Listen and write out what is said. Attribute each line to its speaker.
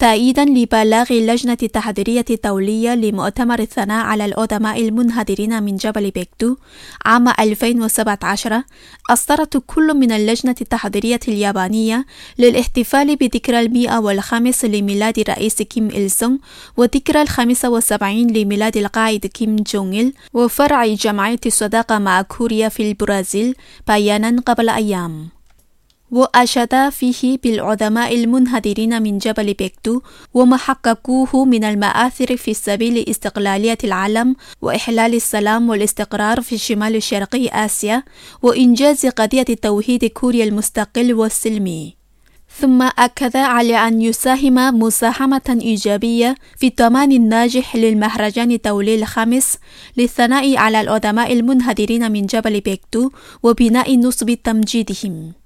Speaker 1: تأييدا لبلاغ اللجنة التحضيرية الدولية لمؤتمر الثناء على الأدماء المنهدرين من جبل بيكدو عام 2017، أصدرت كل من اللجنة التحضيرية اليابانية للاحتفال بذكرى 105 لميلاد الرئيس كيم إل سونغ وذكرى 75 لميلاد القائد كيم جونغ إل وفرع جمعية الصداقة مع كوريا في البرازيل بيانا قبل أيام. وأشاد فيه بالعظماء المنهدرين من جبل بيكدو وما حققوه من المآثر في سبيل استقلالية العالم وإحلال السلام والاستقرار في شمال الشرقي آسيا وإنجاز قضية توحيد كوريا المستقل والسلمي. ثم أكد على أن يساهم مساهمة إيجابية في الضمان الناجح للمهرجان الدولي الخامس للثناء على العظماء المنهدرين من جبل بيكدو وبناء نصب تمجيدهم.